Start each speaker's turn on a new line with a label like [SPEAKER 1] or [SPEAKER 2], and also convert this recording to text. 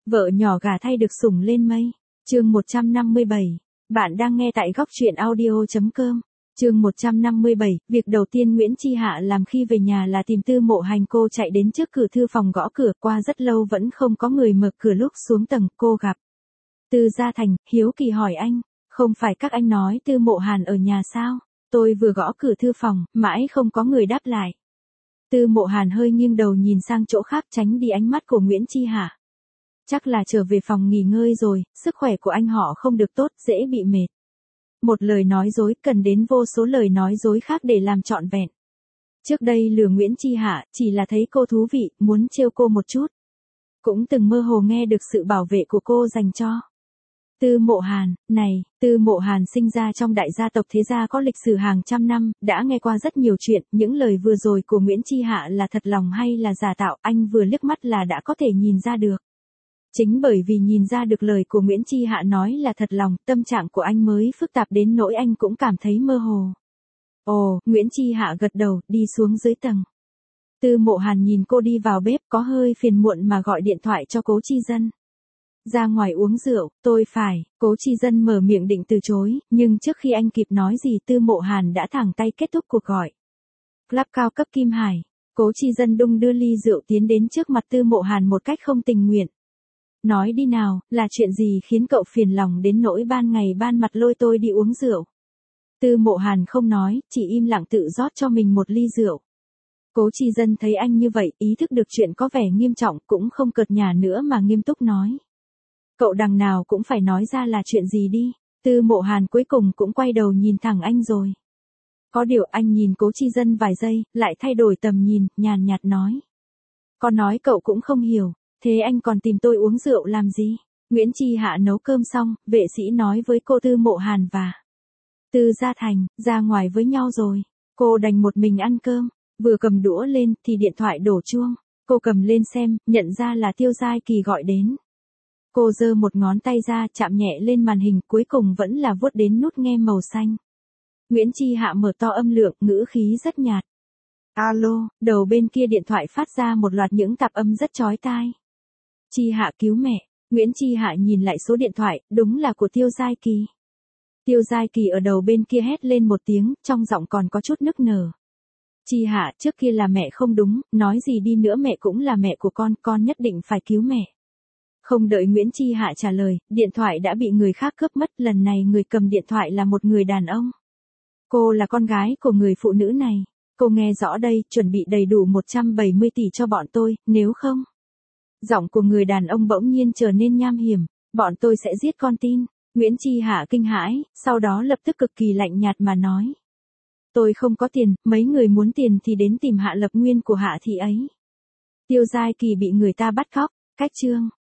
[SPEAKER 1] Vợ nhỏ gả thay được sủng lên mây. Chương 157. Bạn đang nghe tại góc truyện audio.com. Chương 157, việc đầu tiên Nguyễn Chi Hạ làm khi về nhà là tìm Tư Mộ Hành. Cô chạy đến trước cửa thư phòng gõ cửa, qua rất lâu vẫn không có người mở cửa. Lúc xuống tầng, cô gặp Tư Gia Thành, hiếu kỳ hỏi anh, không phải các anh nói Tư Mộ Hàn ở nhà sao? Tôi vừa gõ cửa thư phòng, mãi không có người đáp lại. Tư Mộ Hàn hơi nghiêng đầu nhìn sang chỗ khác, tránh đi ánh mắt của Nguyễn Chi Hạ. Chắc là trở về phòng nghỉ ngơi rồi, sức khỏe của anh họ không được tốt, dễ bị mệt. Một lời nói dối cần đến vô số lời nói dối khác để làm trọn vẹn. Trước đây lừa Nguyễn Chi Hạ, chỉ là thấy cô thú vị, muốn trêu cô một chút. Cũng từng mơ hồ nghe được sự bảo vệ của cô dành cho Tư Mộ Hàn. Này, Tư Mộ Hàn sinh ra trong đại gia tộc thế gia có lịch sử hàng trăm năm, đã nghe qua rất nhiều chuyện, những lời vừa rồi của Nguyễn Chi Hạ là thật lòng hay là giả tạo, anh vừa liếc mắt là đã có thể nhìn ra được. Chính bởi vì nhìn ra được lời của Nguyễn Chi Hạ nói là thật lòng, tâm trạng của anh mới phức tạp đến nỗi anh cũng cảm thấy mơ hồ. Ồ, Nguyễn Chi Hạ gật đầu, đi xuống dưới tầng. Tư Mộ Hàn nhìn cô đi vào bếp, có hơi phiền muộn mà gọi điện thoại cho Cố Chi Dân. Ra ngoài uống rượu, tôi phải. Cố Chi Dân mở miệng định từ chối, nhưng trước khi anh kịp nói gì Tư Mộ Hàn đã thẳng tay kết thúc cuộc gọi. Club cao cấp Kim Hải. Cố Chi Dân đung đưa ly rượu tiến đến trước mặt Tư Mộ Hàn một cách không tình nguyện. Nói đi nào, là chuyện gì khiến cậu phiền lòng đến nỗi ban ngày ban mặt lôi tôi đi uống rượu? Tư Mộ Hàn không nói, chỉ im lặng tự rót cho mình một ly rượu. Cố Chi Dân thấy anh như vậy, ý thức được chuyện có vẻ nghiêm trọng, cũng không cợt nhả nữa mà nghiêm túc nói. Cậu đằng nào cũng phải nói ra là chuyện gì đi. Tư Mộ Hàn cuối cùng cũng quay đầu nhìn thẳng anh rồi. Có điều anh nhìn Cố Chi Dân vài giây, lại thay đổi tầm nhìn, nhàn nhạt nói. Có nói cậu cũng không hiểu. Thế anh còn tìm tôi uống rượu làm gì? Nguyễn Chi Hạ nấu cơm xong, vệ sĩ nói với cô Tư Mộ Hàn và Tư Gia Thành, ra ngoài với nhau rồi. Cô đành một mình ăn cơm, vừa cầm đũa lên thì điện thoại đổ chuông. Cô cầm lên xem, nhận ra là Tiêu Giai Kỳ gọi đến. Cô giơ một ngón tay ra chạm nhẹ lên màn hình, cuối cùng vẫn là vuốt đến nút nghe màu xanh. Nguyễn Chi Hạ mở to âm lượng, ngữ khí rất nhạt. Alo, đầu bên kia điện thoại phát ra một loạt những tạp âm rất chói tai. Chi Hạ cứu mẹ. Nguyễn Chi Hạ nhìn lại số điện thoại, đúng là của Tiêu Giai Kỳ. Tiêu Giai Kỳ ở đầu bên kia hét lên một tiếng, trong giọng còn có chút nức nở. Chi Hạ, trước kia là mẹ không đúng, nói gì đi nữa mẹ cũng là mẹ của con nhất định phải cứu mẹ. Không đợi Nguyễn Chi Hạ trả lời, điện thoại đã bị người khác cướp mất, lần này người cầm điện thoại là một người đàn ông. Cô là con gái của người phụ nữ này. Cô nghe rõ đây, chuẩn bị đầy đủ 170 tỷ cho bọn tôi, nếu không. Giọng của người đàn ông bỗng nhiên trở nên nham hiểm, bọn tôi sẽ giết con tin. Nguyễn Chi Hạ kinh hãi, sau đó lập tức cực kỳ lạnh nhạt mà nói. Tôi không có tiền, mấy người muốn tiền thì đến tìm Hạ Lập Nguyên của Hạ thị ấy. Tiêu Giai Kỳ bị người ta bắt cóc, cách chương.